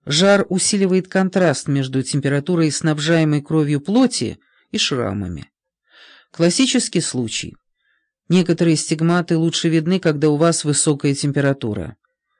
Жар усиливает контраст между температурой, снабжаемой кровью плоти, и шрамами. Классический случай. Некоторые стигматы лучше видны, когда у вас высокая температура.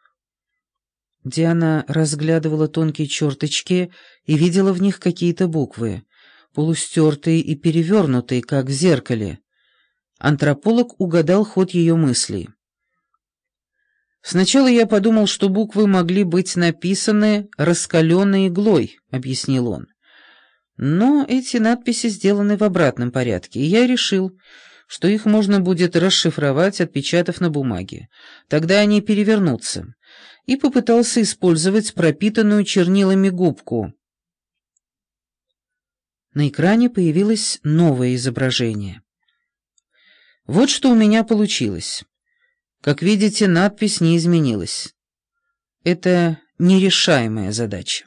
Диана разглядывала тонкие черточки и видела в них какие-то буквы, полустертые и перевернутые, как в зеркале. Антрополог угадал ход ее мыслей. «Сначала я подумал, что буквы могли быть написаны раскаленной иглой», — объяснил он. «Но эти надписи сделаны в обратном порядке, и я решил, что их можно будет расшифровать, отпечатав на бумаге. Тогда они перевернутся, и попытался использовать пропитанную чернилами губку». На экране появилось новое изображение. «Вот что у меня получилось. Как видите, надпись не изменилась. Это нерешаемая задача».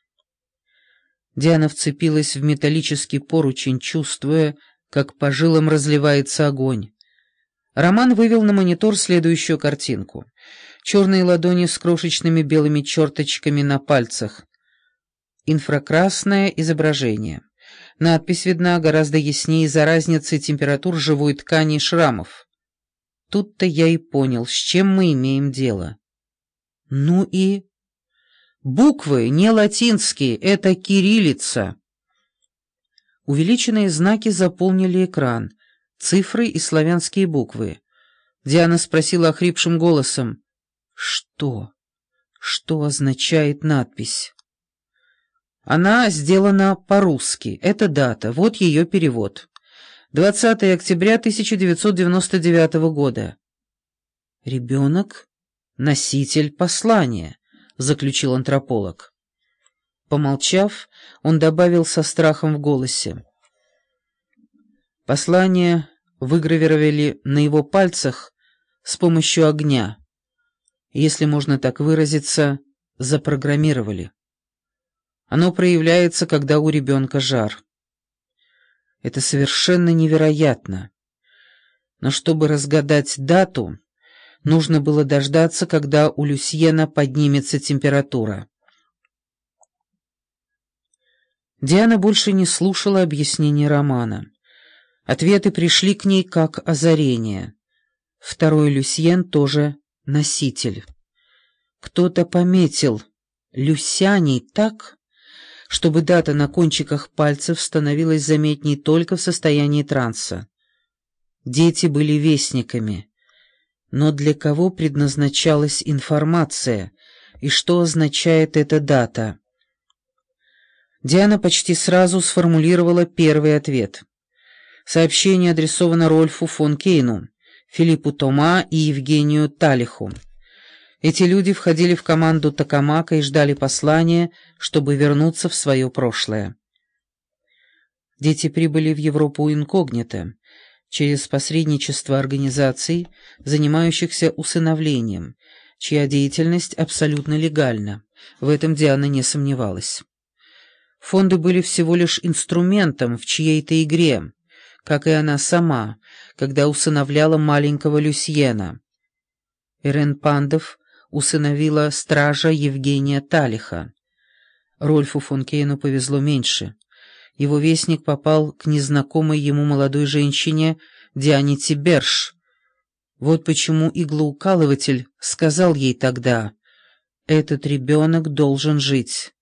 Диана вцепилась в металлический поручень, чувствуя, как по жилам разливается огонь. Роман вывел на монитор следующую картинку. Черные ладони с крошечными белыми черточками на пальцах. Инфракрасное изображение. Надпись видна гораздо яснее из-за разницы температур живой ткани и шрамов. Тут-то я и понял, с чем мы имеем дело. Ну и... Буквы не латинские, это кириллица. Увеличенные знаки заполнили экран, цифры и славянские буквы. Диана спросила охрипшим голосом: «Что? Что означает надпись?» «Она сделана по-русски. Это дата. Вот ее перевод. 20 октября 1999 года». «Ребенок — носитель послания», — заключил антрополог. Помолчав, он добавил со страхом в голосе: «Послание выгравировали на его пальцах с помощью огня. Если можно так выразиться, запрограммировали. Оно проявляется, когда у ребенка жар. Это совершенно невероятно. Но чтобы разгадать дату, нужно было дождаться, когда у Люсьена поднимется температура». Диана больше не слушала объяснений Романа. Ответы пришли к ней как озарение. Второй Люсьен тоже носитель. Кто-то пометил Люсяний так, чтобы дата на кончиках пальцев становилась заметней только в состоянии транса. Дети были вестниками. Но для кого предназначалась информация, и что означает эта дата? Диана почти сразу сформулировала первый ответ. Сообщение адресовано Рольфу фон Кейну, Филиппу Тома и Евгению Талиху. Эти люди входили в команду Токамака и ждали послания, чтобы вернуться в свое прошлое. Дети прибыли в Европу инкогнито, через посредничество организаций, занимающихся усыновлением, чья деятельность абсолютно легальна. В этом Диана не сомневалась. Фонды были всего лишь инструментом в чьей-то игре, как и она сама, когда усыновляла маленького Люсьена. Ирен Пандов усыновила стража Евгения Талиха. Рольфу фон Кейну повезло меньше. Его вестник попал к незнакомой ему молодой женщине Диане Тиберш. Вот почему иглоукалыватель сказал ей тогда: «Этот ребенок должен жить».